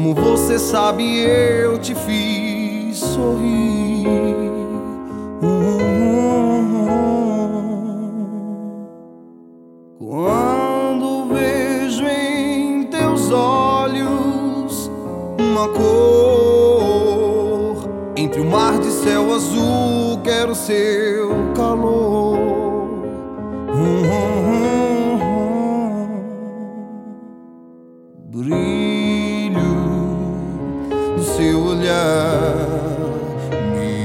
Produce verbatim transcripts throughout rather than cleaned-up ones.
Como você sabe, eu te fiz sorrir. Quando vejo em teus olhos uma cor, entre o mar de céu azul, quero seu calor. Brilho do seu olhar me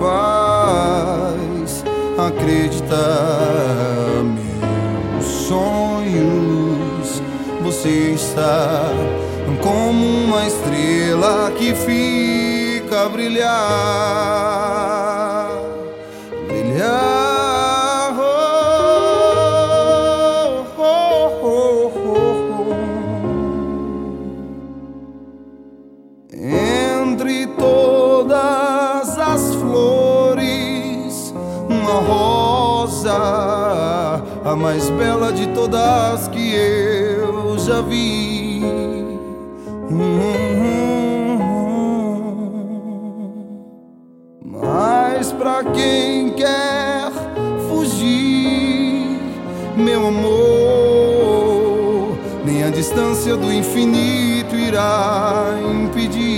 faz acreditar. Meus sonhos, você está como uma estrela que fica a brilhar, brilhar. Entre todas as flores, uma rosa, a mais bela de todas que eu já vi. Mas pra quem quer fugir, meu amor, nem a distância do infinito irá impedir.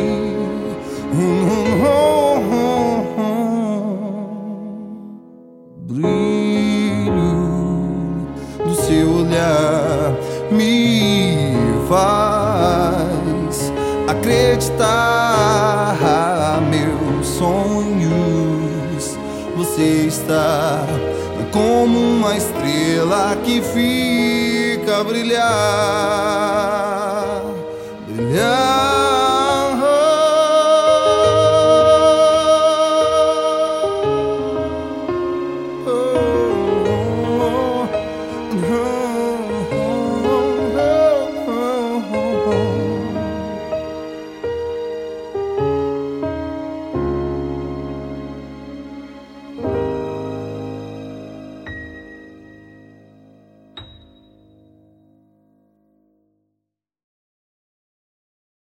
Brilho do seu olhar me faz acreditar. Meus sonhos, você está como uma estrela que fica a brilhar.